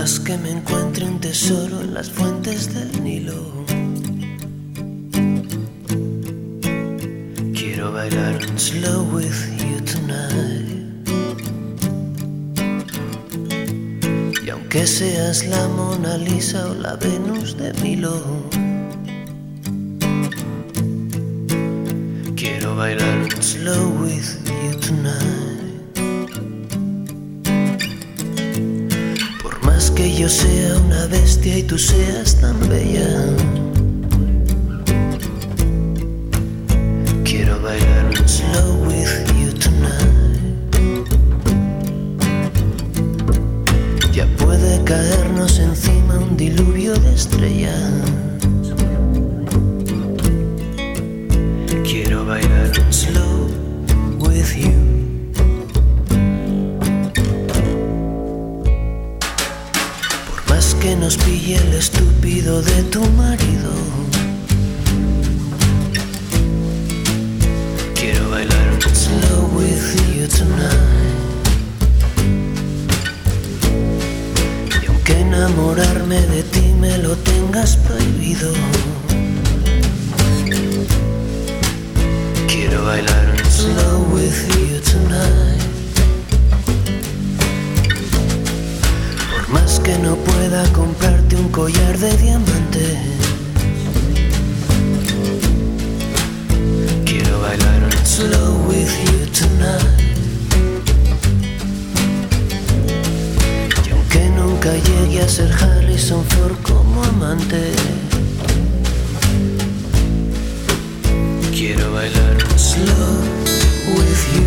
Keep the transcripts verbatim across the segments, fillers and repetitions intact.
más que me encuentre un tesoro en las fuentes del Nilo. Quiero bailar un slow with you tonight. Y aunque seas la Mona Lisa o la Venus de Milo, quiero bailar un slow with you tonight. Por más que yo sea una bestia y tú seas tan bella, quiero bailar un slow with you tonight. Ya puede caernos encima un diluvio de estrellas. Quiero bailar un slow with you. Por más que nos pille el estúpido de tu marido, quiero bailar un slow with you tonight. Y aunque enamorarme de ti me lo tengas prohibido, quiero bailar un slow with you tonight. Por más que no pueda comprarte un collar de diamantes, quiero bailar un slow with you tonight. Y aunque nunca llegue a ser Harrison Ford como amante, quiero bailar un slow with you.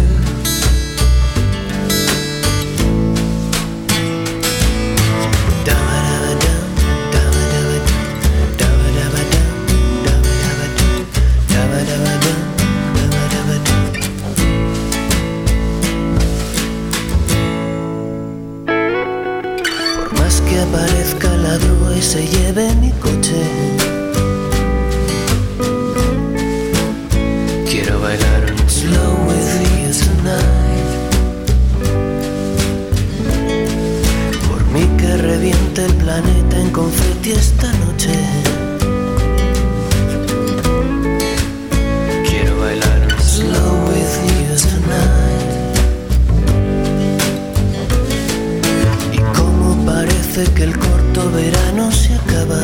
Por más que aparezca la grúa y se lleve mi coche, quiero bailar un slow with you tonight. Por mí que reviente el planeta en confeti esta noche, quiero bailar un slow with you tonight. Y como parece que el corto verano se acaba,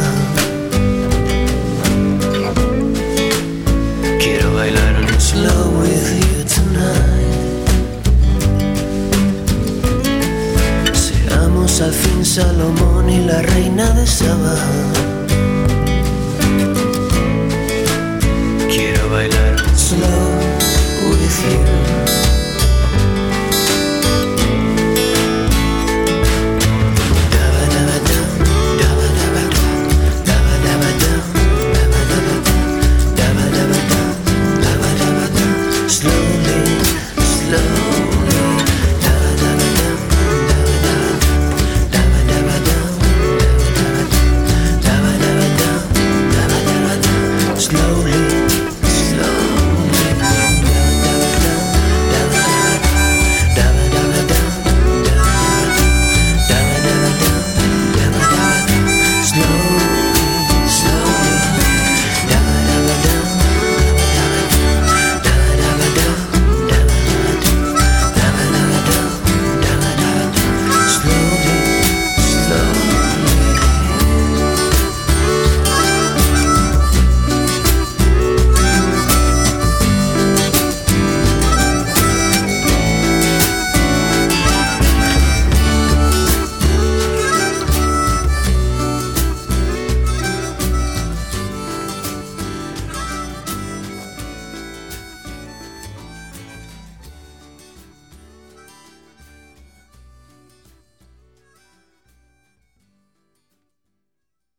quiero bailar un slow with you tonight. Seamos al fin Salomón y la reina de Saba. Quiero bailar un slow with you.